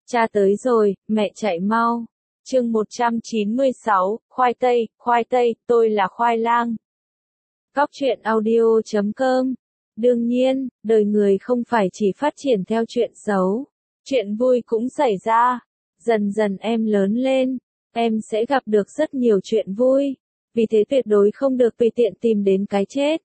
Cha tới rồi, mẹ chạy mau. Chương 196, khoai tây, tôi là khoai lang. Cóc truyện audio.com. Đương nhiên, đời người không phải chỉ phát triển theo chuyện xấu, chuyện vui cũng xảy ra. Dần dần em lớn lên, em sẽ gặp được rất nhiều chuyện vui, vì thế tuyệt đối không được tùy tiện tìm đến cái chết.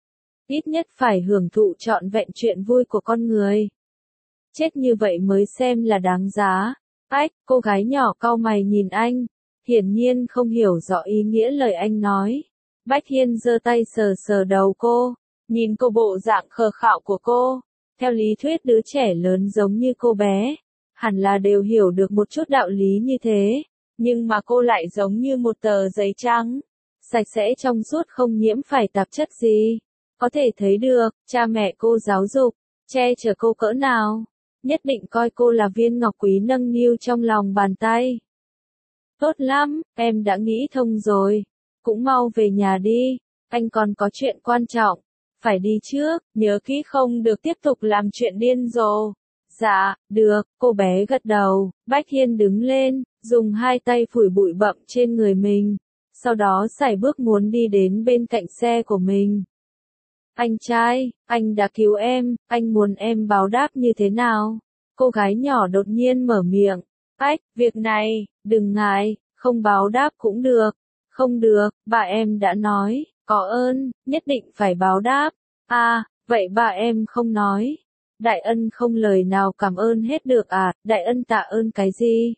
Ít nhất phải hưởng thụ trọn vẹn chuyện vui của con người. Chết như vậy mới xem là đáng giá. Ách, cô gái nhỏ cau mày nhìn anh, hiển nhiên không hiểu rõ ý nghĩa lời anh nói. Bách Hiên giơ tay sờ sờ đầu cô, nhìn cô bộ dạng khờ khạo của cô. Theo lý thuyết đứa trẻ lớn giống như cô bé, hẳn là đều hiểu được một chút đạo lý như thế, nhưng mà cô lại giống như một tờ giấy trắng, sạch sẽ trong suốt không nhiễm phải tạp chất gì. Có thể thấy được, cha mẹ cô giáo dục, che chở cô cỡ nào, nhất định coi cô là viên ngọc quý nâng niu trong lòng bàn tay. Tốt lắm, em đã nghĩ thông rồi, cũng mau về nhà đi, anh còn có chuyện quan trọng, phải đi trước, nhớ kỹ không được tiếp tục làm chuyện điên rồ. Dạ, được, cô bé gật đầu. Bách Hiên đứng lên, dùng hai tay phủi bụi bặm trên người mình, sau đó sải bước muốn đi đến bên cạnh xe của mình. Anh trai, anh đã cứu em, anh muốn em báo đáp như thế nào? Cô gái nhỏ đột nhiên mở miệng. Ách, việc này, đừng ngại, không báo đáp cũng được. Không được, bà em đã nói, có ơn, nhất định phải báo đáp. À, vậy bà em không nói. Đại ân không lời nào cảm ơn hết được à, đại ân tạ ơn cái gì?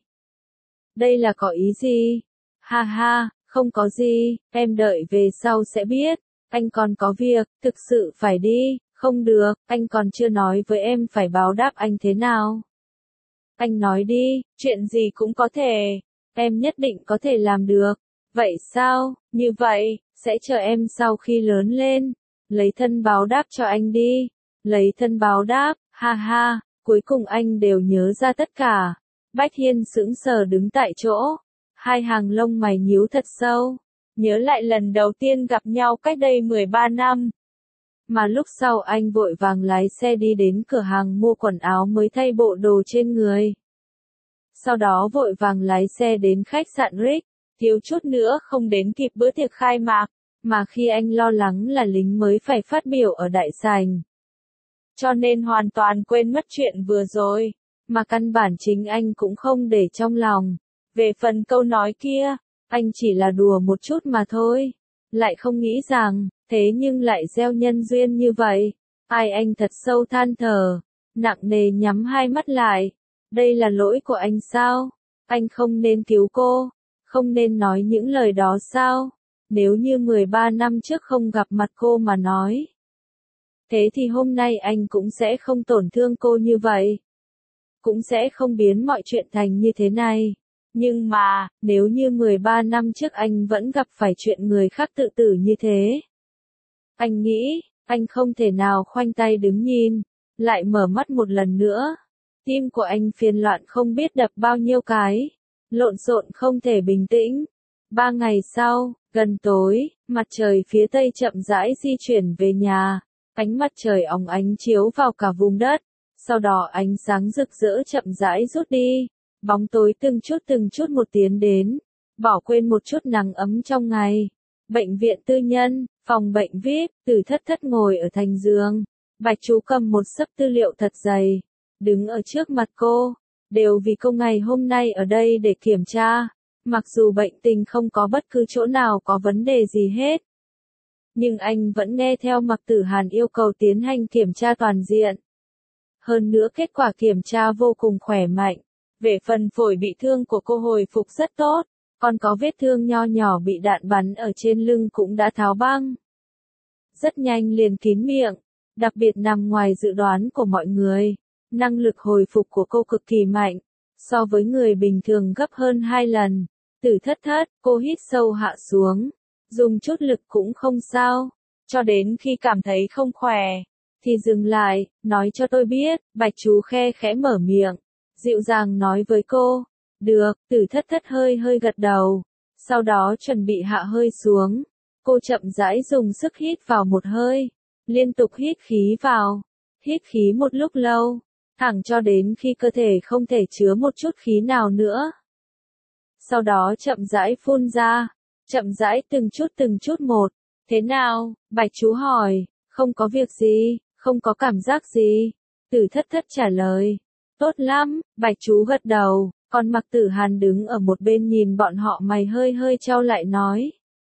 Đây là có ý gì? Ha ha, không có gì, em đợi về sau sẽ biết. Anh còn có việc, thực sự phải đi, không được, anh còn chưa nói với em phải báo đáp anh thế nào. Anh nói đi, chuyện gì cũng có thể, em nhất định có thể làm được. Vậy sao, như vậy, sẽ chờ em sau khi lớn lên, lấy thân báo đáp cho anh đi. Lấy thân báo đáp, ha ha, cuối cùng anh đều nhớ ra tất cả. Bách Hiên sững sờ đứng tại chỗ, hai hàng lông mày nhíu thật sâu. Nhớ lại lần đầu tiên gặp nhau cách đây 13 năm. Mà lúc sau anh vội vàng lái xe đi đến cửa hàng mua quần áo mới thay bộ đồ trên người. Sau đó vội vàng lái xe đến khách sạn Rick, thiếu chút nữa không đến kịp bữa tiệc khai mạc, mà khi anh lo lắng là lính mới phải phát biểu ở đại sảnh. Cho nên hoàn toàn quên mất chuyện vừa rồi, mà căn bản chính anh cũng không để trong lòng. Về phần câu nói kia, anh chỉ là đùa một chút mà thôi, lại không nghĩ rằng, thế nhưng lại gieo nhân duyên như vậy. Ai anh thật sâu than thở, nặng nề nhắm hai mắt lại. Đây là lỗi của anh sao? Anh không nên cứu cô, không nên nói những lời đó sao? Nếu như 13 năm trước không gặp mặt cô mà nói. Thế thì hôm nay anh cũng sẽ không tổn thương cô như vậy. Cũng sẽ không biến mọi chuyện thành như thế này. Nhưng mà, nếu như 13 năm trước anh vẫn gặp phải chuyện người khác tự tử như thế. Anh nghĩ, anh không thể nào khoanh tay đứng nhìn, lại mở mắt một lần nữa. Tim của anh phiền loạn không biết đập bao nhiêu cái, lộn xộn không thể bình tĩnh. 3 ngày sau, gần tối, mặt trời phía tây chậm rãi di chuyển về nhà. Ánh mặt trời óng ánh chiếu vào cả vùng đất, sau đó ánh sáng rực rỡ chậm rãi rút đi, bóng tối từng chút một tiến đến, bỏ quên một chút nắng ấm trong ngày. Bệnh viện tư nhân, phòng bệnh VIP, Từ Thất Thất ngồi ở thành giường, Bạch Chú cầm một xấp tư liệu thật dày, đứng ở trước mặt cô, đều vì cô ngày hôm nay ở đây để kiểm tra, mặc dù bệnh tình không có bất cứ chỗ nào có vấn đề gì hết. Nhưng anh vẫn nghe theo Mạc Tử Hàn yêu cầu tiến hành kiểm tra toàn diện. Hơn nữa kết quả kiểm tra vô cùng khỏe mạnh. Về phần phổi bị thương của cô hồi phục rất tốt, còn có vết thương nho nhỏ bị đạn bắn ở trên lưng cũng đã tháo băng. Rất nhanh liền kín miệng, đặc biệt nằm ngoài dự đoán của mọi người. Năng lực hồi phục của cô cực kỳ mạnh, so với người bình thường gấp hơn 2 lần. Từ Thất Thất, cô hít sâu hạ xuống. Dùng chút lực cũng không sao, cho đến khi cảm thấy không khỏe, thì dừng lại, nói cho tôi biết. Bạch Chú khe khẽ mở miệng, dịu dàng nói với cô. Được, Từ Thất Thất hơi gật đầu, sau đó chuẩn bị hạ hơi xuống. Cô chậm rãi dùng sức hít vào một hơi, liên tục hít khí vào, hít khí một lúc lâu, thẳng cho đến khi cơ thể không thể chứa một chút khí nào nữa. Sau đó chậm rãi phun ra, chậm rãi từng chút một. Thế nào? Bạch chú hỏi. Không có việc gì, không có cảm giác gì. Tử Thất Thất trả lời. Tốt lắm, Bạch chú gật đầu, còn Mạc Tử Hàn đứng ở một bên nhìn bọn họ mày hơi hơi chau lại nói.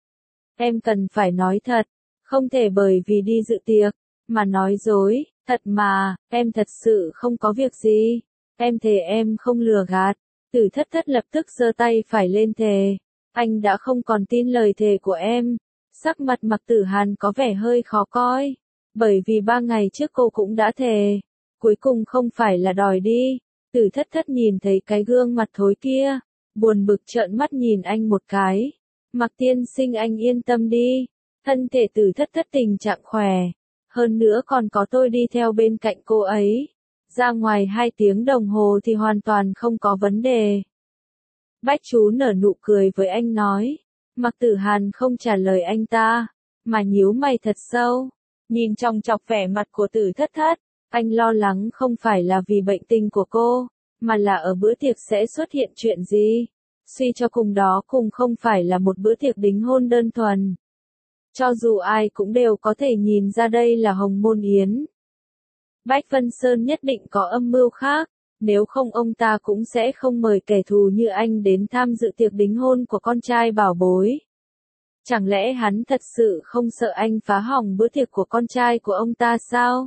Em cần phải nói thật, không thể bởi vì đi dự tiệc, mà nói dối, thật mà, em thật sự không có việc gì, em thề em không lừa gạt. Tử Thất Thất lập tức giơ tay phải lên thề, anh đã không còn tin lời thề của em. Sắc mặt Mạc Tử Hàn có vẻ hơi khó coi, bởi vì 3 ngày trước cô cũng đã thề, cuối cùng không phải là đòi đi. Tử Thất Thất nhìn thấy cái gương mặt thối kia, buồn bực trợn mắt nhìn anh một cái. Mạc tiên sinh anh yên tâm đi, thân thể Tử Thất Thất tình trạng khỏe, hơn nữa còn có tôi đi theo bên cạnh cô ấy. Ra ngoài 2 tiếng đồng hồ thì hoàn toàn không có vấn đề. Bách chú nở nụ cười với anh nói. Mạc Tử Hàn không trả lời anh ta, mà nhíu mày thật sâu, nhìn chòng chọc vẻ mặt của Tử Thất Thất. Anh lo lắng không phải là vì bệnh tình của cô, mà là ở bữa tiệc sẽ xuất hiện chuyện gì. Suy cho cùng đó cùng không phải là một bữa tiệc đính hôn đơn thuần. Cho dù ai cũng đều có thể nhìn ra đây là hồng môn yến. Bách Vân Sơn nhất định có âm mưu khác, nếu không ông ta cũng sẽ không mời kẻ thù như anh đến tham dự tiệc đính hôn của con trai bảo bối. Chẳng lẽ hắn thật sự không sợ anh phá hỏng bữa tiệc của con trai của ông ta sao?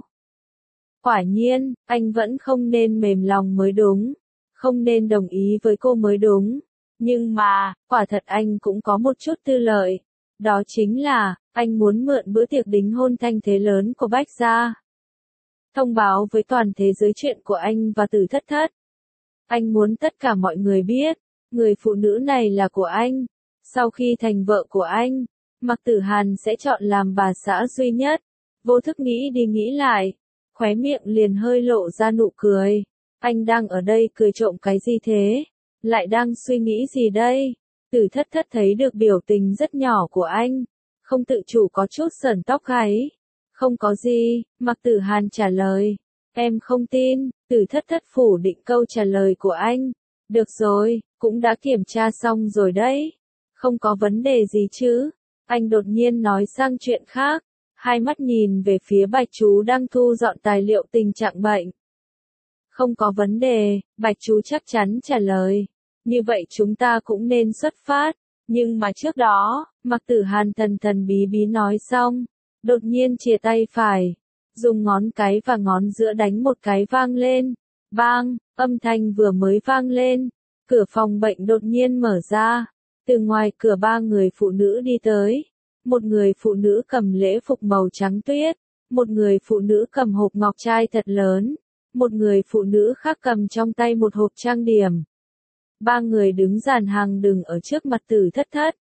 Quả nhiên, anh vẫn không nên mềm lòng mới đúng, không nên đồng ý với cô mới đúng. Nhưng mà, quả thật anh cũng có một chút tư lợi. Đó chính là, anh muốn mượn bữa tiệc đính hôn thanh thế lớn của Bách gia. Thông báo với toàn thế giới chuyện của anh và Tử Thất Thất. Anh muốn tất cả mọi người biết, người phụ nữ này là của anh. Sau khi thành vợ của anh, Mạc Tử Hàn sẽ chọn làm bà xã duy nhất. Vô thức nghĩ đi nghĩ lại, khóe miệng liền hơi lộ ra nụ cười. Anh đang ở đây cười trộm cái gì thế? Lại đang suy nghĩ gì đây? Tử Thất Thất thấy được biểu tình rất nhỏ của anh, không tự chủ có chút sởn tóc gáy. Không có gì, Mạc Tử Hàn trả lời. Em không tin. Tử Thất Thất phủ định câu trả lời của anh. Được rồi, cũng đã kiểm tra xong rồi đấy. Không có vấn đề gì chứ. Anh đột nhiên nói sang chuyện khác, hai mắt nhìn về phía Bạch chú đang thu dọn tài liệu tình trạng bệnh. Không có vấn đề, Bạch chú chắc chắn trả lời. Như vậy chúng ta cũng nên xuất phát. Nhưng mà trước đó, Mạc Tử Hàn thần thần bí bí nói xong, đột nhiên chìa tay phải, dùng ngón cái và ngón giữa đánh một cái vang lên. Bang, âm thanh vừa mới vang lên, cửa phòng bệnh đột nhiên mở ra. Từ ngoài cửa 3 người phụ nữ đi tới. Một người phụ nữ cầm lễ phục màu trắng tuyết, một người phụ nữ cầm hộp ngọc trai thật lớn, một người phụ nữ khác cầm trong tay một hộp trang điểm. 3 người đứng dàn hàng đường ở trước mặt Tử Thất Thất.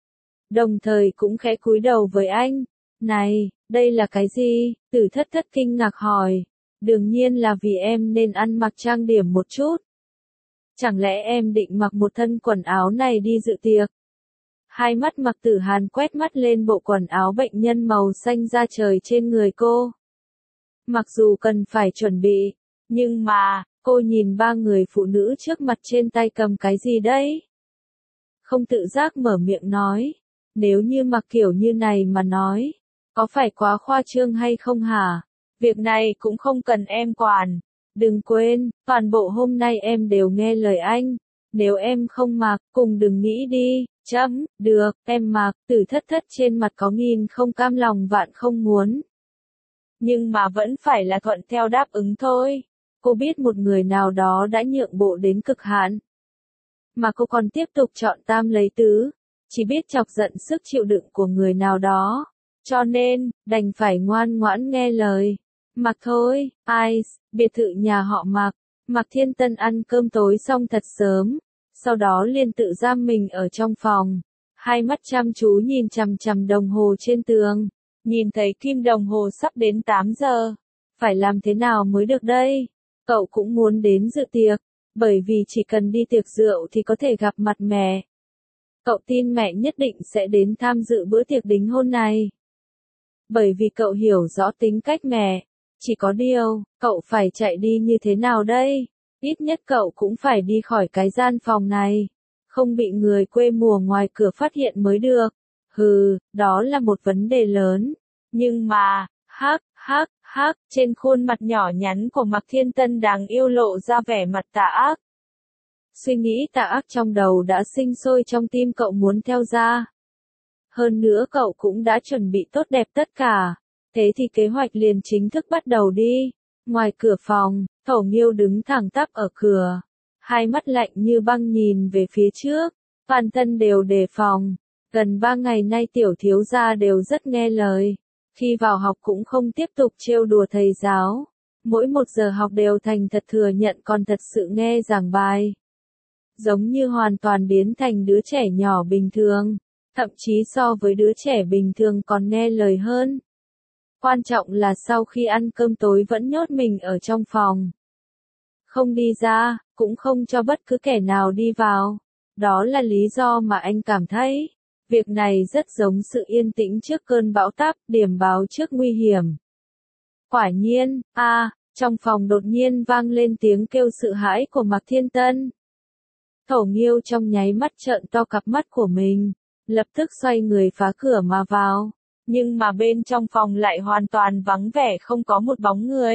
Đồng thời cũng khẽ cúi đầu với anh. Này, đây là cái gì? Tử Thất Thất kinh ngạc hỏi. Đương nhiên là vì em nên ăn mặc trang điểm một chút. Chẳng lẽ em định mặc một thân quần áo này đi dự tiệc? Hai mắt Mạc Tử Hàn quét mắt lên bộ quần áo bệnh nhân màu xanh da trời trên người cô. Mặc dù cần phải chuẩn bị, nhưng mà, cô nhìn 3 người phụ nữ trước mặt trên tay cầm cái gì đấy? Không tự giác mở miệng nói. Nếu như mặc kiểu như này mà nói, có phải quá khoa trương hay không hả? Việc này cũng không cần em quản. Đừng quên, toàn bộ hôm nay em đều nghe lời anh. Nếu em không mặc, cùng đừng nghĩ đi. Chấm, được, em mặc. Tử Thất Thất trên mặt có nghìn không cam lòng vạn không muốn. Nhưng mà vẫn phải là thuận theo đáp ứng thôi. Cô biết một người nào đó đã nhượng bộ đến cực hạn. Mà cô còn tiếp tục chọn tam lấy tứ. Chỉ biết chọc giận sức chịu đựng của người nào đó. Cho nên, đành phải ngoan ngoãn nghe lời. Mặc thôi, Ice, biệt thự nhà họ Mạc. Mạc Thiên Tân ăn cơm tối xong thật sớm. Sau đó liền tự giam mình ở trong phòng. Hai mắt chăm chú nhìn chằm chằm đồng hồ trên tường. Nhìn thấy kim đồng hồ sắp đến 8 giờ. Phải làm thế nào mới được đây? Cậu cũng muốn đến dự tiệc. Bởi vì chỉ cần đi tiệc rượu thì có thể gặp mặt mẹ. Cậu tin mẹ nhất định sẽ đến tham dự bữa tiệc đính hôn này. Bởi vì cậu hiểu rõ tính cách mẹ. Chỉ có điều, cậu phải chạy đi như thế nào đây? Ít nhất cậu cũng phải đi khỏi cái gian phòng này. Không bị người quê mùa ngoài cửa phát hiện mới được. Hừ, đó là một vấn đề lớn. Nhưng mà, trên khuôn mặt nhỏ nhắn của Mạc Thiên Tân đáng yêu lộ ra vẻ mặt tà ác. Suy nghĩ tà ác trong đầu đã sinh sôi trong tim cậu muốn theo ra. Hơn nữa cậu cũng đã chuẩn bị tốt đẹp tất cả. Thế thì kế hoạch liền chính thức bắt đầu đi. Ngoài cửa phòng, Thổ Nghiêu đứng thẳng tắp ở cửa. Hai mắt lạnh như băng nhìn về phía trước. Toàn thân đều đề phòng. Gần 3 ngày nay tiểu thiếu gia đều rất nghe lời. Khi vào học cũng không tiếp tục trêu đùa thầy giáo. Mỗi 1 giờ học đều thành thật thừa nhận còn thật sự nghe giảng bài. Giống như hoàn toàn biến thành đứa trẻ nhỏ bình thường. Thậm chí so với đứa trẻ bình thường còn nghe lời hơn. Quan trọng là sau khi ăn cơm tối vẫn nhốt mình ở trong phòng. Không đi ra, cũng không cho bất cứ kẻ nào đi vào. Đó là lý do mà anh cảm thấy, việc này rất giống sự yên tĩnh trước cơn bão táp, điểm báo trước nguy hiểm. Quả nhiên, trong phòng đột nhiên vang lên tiếng kêu sợ hãi của Mạc Thiên Tân. Thổ Nghiêu trong nháy mắt trợn to cặp mắt của mình, lập tức xoay người phá cửa mà vào. Nhưng mà bên trong phòng lại hoàn toàn vắng vẻ không có một bóng người.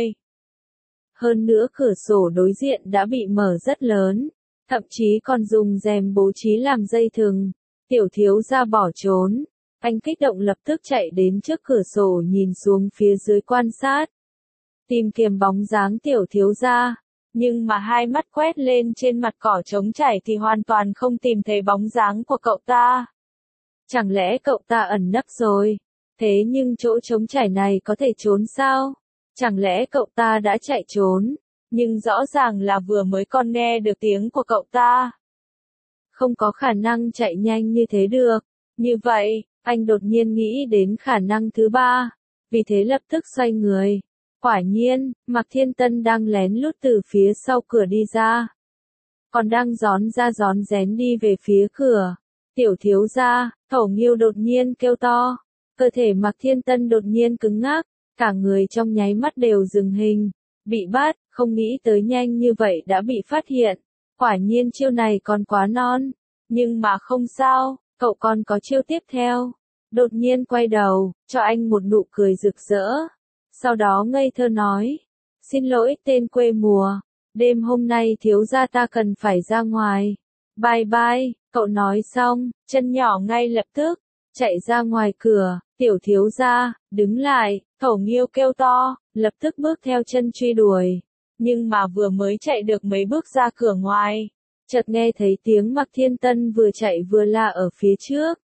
Hơn nữa cửa sổ đối diện đã bị mở rất lớn, thậm chí còn dùng rèm bố trí làm dây thừng. Tiểu thiếu gia bỏ trốn, anh kích động lập tức chạy đến trước cửa sổ nhìn xuống phía dưới quan sát. Tìm kiếm bóng dáng tiểu thiếu gia, nhưng mà hai mắt quét lên trên mặt cỏ trống trải thì hoàn toàn không tìm thấy bóng dáng của cậu ta. Chẳng lẽ cậu ta ẩn nấp rồi? Thế nhưng chỗ trống trải này có thể trốn sao? Chẳng lẽ cậu ta đã chạy trốn? Nhưng rõ ràng là vừa mới còn nghe được tiếng của cậu ta. Không có khả năng chạy nhanh như thế được. Như vậy, anh đột nhiên nghĩ đến khả năng thứ 3. Vì thế lập tức xoay người. Quả nhiên, Mạc Thiên Tân đang lén lút từ phía sau cửa đi ra. Còn đang rón ra rón rén đi về phía cửa. Tiểu thiếu gia, Thổ Nghiêu đột nhiên kêu to. Cơ thể Mạc Thiên Tân đột nhiên cứng ngắc. Cả người trong nháy mắt đều dừng hình. Bị bắt, không nghĩ tới nhanh như vậy đã bị phát hiện. Quả nhiên chiêu này còn quá non. Nhưng mà không sao, cậu còn có chiêu tiếp theo. Đột nhiên quay đầu, cho anh một nụ cười rực rỡ. Sau đó ngây thơ nói. Xin lỗi tên quê mùa. Đêm hôm nay thiếu gia ta cần phải ra ngoài. Bye bye, cậu nói xong, chân nhỏ ngay lập tức. Chạy ra ngoài cửa, tiểu thiếu gia, đứng lại, Thổ Nghiêu kêu to, lập tức bước theo chân truy đuổi. Nhưng mà vừa mới chạy được mấy bước ra cửa ngoài, chợt nghe thấy tiếng Mạc Thiên Tân vừa chạy vừa la ở phía trước.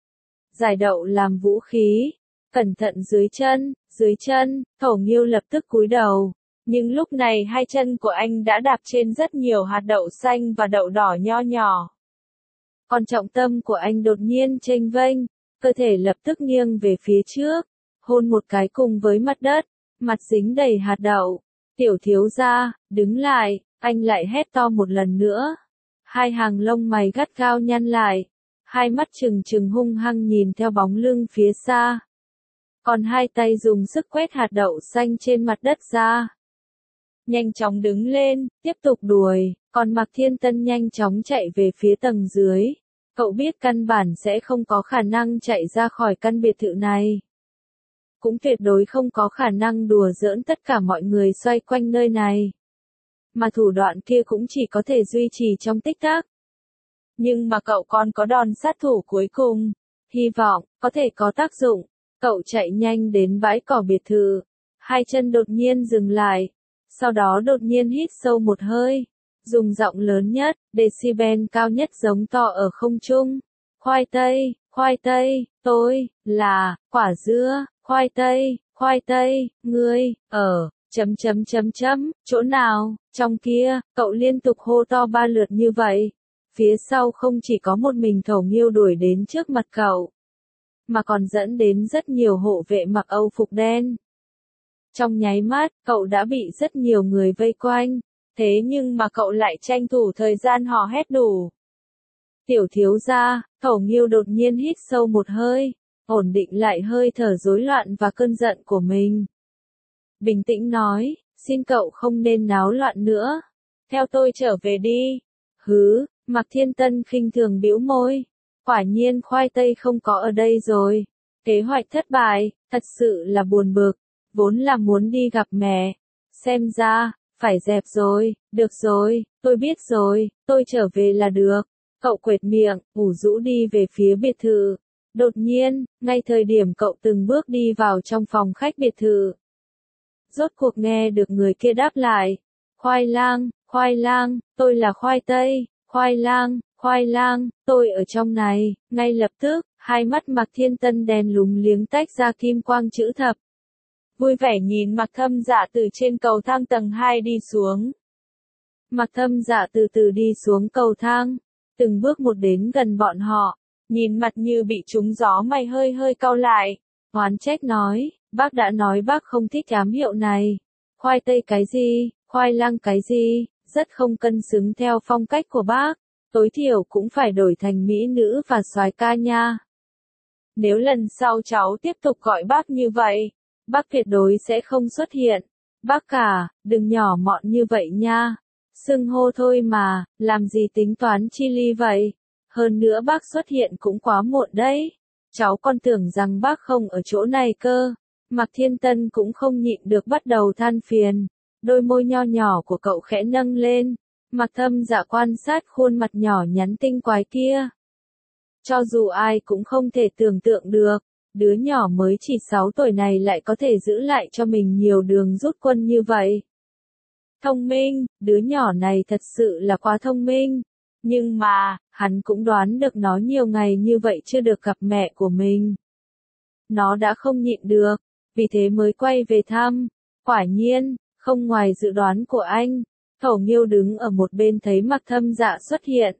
Giải đậu làm vũ khí, cẩn thận dưới chân, Thổ Nghiêu lập tức cúi đầu. Nhưng lúc này hai chân của anh đã đạp trên rất nhiều hạt đậu xanh và đậu đỏ nho nhỏ. Còn trọng tâm của anh đột nhiên chênh vênh, cơ thể lập tức nghiêng về phía trước, hôn một cái cùng với mặt đất, mặt dính đầy hạt đậu. Tiểu thiếu gia, đứng lại, anh lại hét to một lần nữa. Hai hàng lông mày gắt gao nhăn lại, hai mắt trừng trừng hung hăng nhìn theo bóng lưng phía xa. Còn hai tay dùng sức quét hạt đậu xanh trên mặt đất ra. Nhanh chóng đứng lên, tiếp tục đuổi, còn Mạc Thiên Tân nhanh chóng chạy về phía tầng dưới. Cậu biết căn bản sẽ không có khả năng chạy ra khỏi căn biệt thự này. Cũng tuyệt đối không có khả năng đùa giỡn tất cả mọi người xoay quanh nơi này. Mà thủ đoạn kia cũng chỉ có thể duy trì trong tích tắc. Nhưng mà cậu còn có đòn sát thủ cuối cùng. Hy vọng, có thể có tác dụng. Cậu chạy nhanh đến bãi cỏ biệt thự. Hai chân đột nhiên dừng lại. Sau đó đột nhiên hít sâu một hơi. Dùng giọng lớn nhất, decibel cao nhất giống to ở không trung. Khoai tây, tôi, là, quả dưa, khoai tây, ngươi, ở, chỗ nào, trong kia, cậu liên tục hô to 3 lượt như vậy. Phía sau không chỉ có một mình Thổ Nghiêu đuổi đến trước mặt cậu, mà còn dẫn đến rất nhiều hộ vệ mặc âu phục đen. Trong nháy mắt, cậu đã bị rất nhiều người vây quanh, thế nhưng mà cậu lại tranh thủ thời gian hò hét đủ. Tiểu thiếu gia, Thổ Nghiêu đột nhiên hít sâu một hơi, ổn định lại hơi thở rối loạn và cơn giận của mình. bình tĩnh nói, xin cậu không nên náo loạn nữa. Theo tôi trở về đi. Hứ, Mạc Thiên Tân khinh thường bĩu môi. Quả nhiên khoai tây không có ở đây rồi. Kế hoạch thất bại, thật sự là buồn bực. Vốn là muốn đi gặp mẹ. Xem ra, phải dẹp rồi, được rồi, tôi biết rồi, tôi trở về là được. Cậu quệt miệng, ủ rũ đi về phía biệt thự. Đột nhiên, ngay thời điểm cậu từng bước đi vào trong phòng khách biệt thự. Rốt cuộc nghe được người kia đáp lại. Khoai lang, tôi là khoai tây, khoai lang, tôi ở trong này, ngay lập tức, hai mắt Mạc Thiên Tân đèn lúng liếng tách ra kim quang chữ thập. Vui vẻ nhìn Mạc Thâm Dạ từ trên cầu thang tầng 2 đi xuống. Mạc Thâm Dạ từ từ đi xuống cầu thang, từng bước một đến gần bọn họ, nhìn mặt như bị trúng gió mày hơi hơi cau lại, oán trách nói, bác đã nói bác không thích ám hiệu này. Khoai tây cái gì, khoai lang cái gì, rất không cân xứng theo phong cách của bác, tối thiểu cũng phải đổi thành mỹ nữ và soái ca nha. Nếu lần sau cháu tiếp tục gọi bác như vậy, bác tuyệt đối sẽ không xuất hiện. Bác cả, đừng nhỏ mọn như vậy nha. Xưng hô thôi mà, làm gì tính toán chi ly vậy? Hơn nữa bác xuất hiện cũng quá muộn đấy. Cháu còn tưởng rằng bác không ở chỗ này cơ. Mạc Thiên Tân cũng không nhịn được bắt đầu than phiền. Đôi môi nho nhỏ của cậu khẽ nâng lên. Mạc Thâm Dạ quan sát khuôn mặt nhỏ nhắn tinh quái kia. Cho dù ai cũng không thể tưởng tượng được, đứa nhỏ mới chỉ 6 tuổi này lại có thể giữ lại cho mình nhiều đường rút quân như vậy. Thông minh, đứa nhỏ này thật sự là quá thông minh. Nhưng mà, hắn cũng đoán được nó nhiều ngày như vậy chưa được gặp mẹ của mình. Nó đã không nhịn được, vì thế mới quay về thăm. Quả nhiên, không ngoài dự đoán của anh, Thổ Nghiêu đứng ở một bên thấy Mạc Thâm Dạ xuất hiện.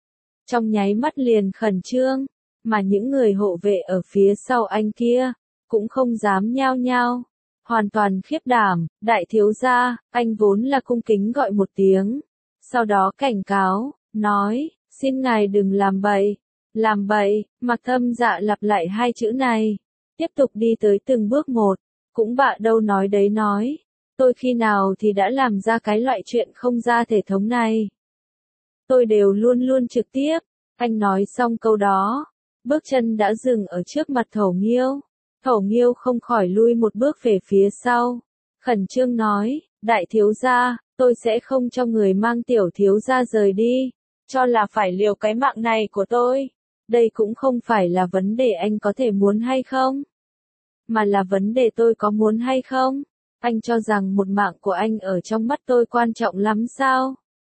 Trong nháy mắt liền khẩn trương, mà những người hộ vệ ở phía sau anh kia, cũng không dám nhao nhao. Hoàn toàn khiếp đảm, đại thiếu gia, anh vốn là cung kính gọi một tiếng. Sau đó cảnh cáo, nói, xin ngài đừng làm bậy. Làm bậy, Mạc Thâm Dạ lặp lại hai chữ này. Tiếp tục đi tới từng bước một, cũng bạ đâu nói đấy nói. Tôi khi nào thì đã làm ra cái loại chuyện không ra thể thống này. Tôi đều luôn luôn trực tiếp. Anh nói xong câu đó, bước chân đã dừng ở trước mặt Thổ Nghiêu. Thổ Nghiêu không khỏi lui một bước về phía sau. Khẩn trương nói, đại thiếu gia, tôi sẽ không cho người mang tiểu thiếu gia rời đi. Cho là phải liều cái mạng này của tôi. Đây cũng không phải là vấn đề anh có thể muốn hay không. Mà là vấn đề tôi có muốn hay không. Anh cho rằng một mạng của anh ở trong mắt tôi quan trọng lắm sao?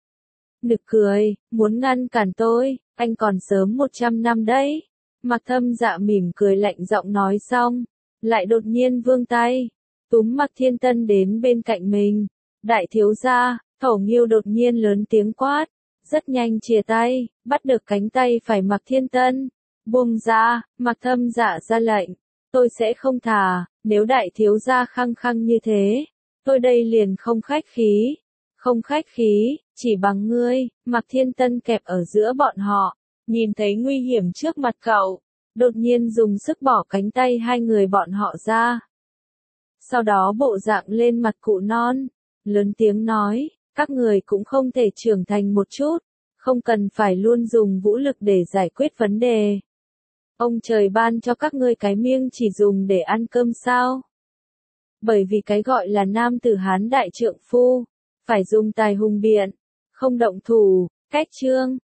Nực cười, muốn ngăn cản tôi, anh còn sớm 100 năm đấy. Mạc Thâm Dạ mỉm cười lạnh giọng nói xong, lại đột nhiên vươn tay, túm Mạc Thiên Tân đến bên cạnh mình. Đại thiếu gia, Thổ Nghiêu đột nhiên lớn tiếng quát, rất nhanh chìa tay, bắt được cánh tay phải Mạc Thiên Tân. Buông ra, Mạc Thâm Dạ ra lệnh, tôi sẽ không thả, nếu đại thiếu gia khăng khăng như thế, tôi đây liền không khách khí. Không khách khí, chỉ bằng ngươi. Mạc Thiên Tân kẹp ở giữa bọn họ, nhìn thấy nguy hiểm trước mặt cậu, đột nhiên dùng sức bỏ cánh tay hai người bọn họ ra. Sau đó bộ dạng lên mặt cụ non, lớn tiếng nói, các người cũng không thể trưởng thành một chút, không cần phải luôn dùng vũ lực để giải quyết vấn đề. Ông trời ban cho các ngươi cái miêng chỉ dùng để ăn cơm sao? Bởi vì cái gọi là nam tử Hán đại trượng phu, phải dùng tài hùng biện, không động thủ. Cách chương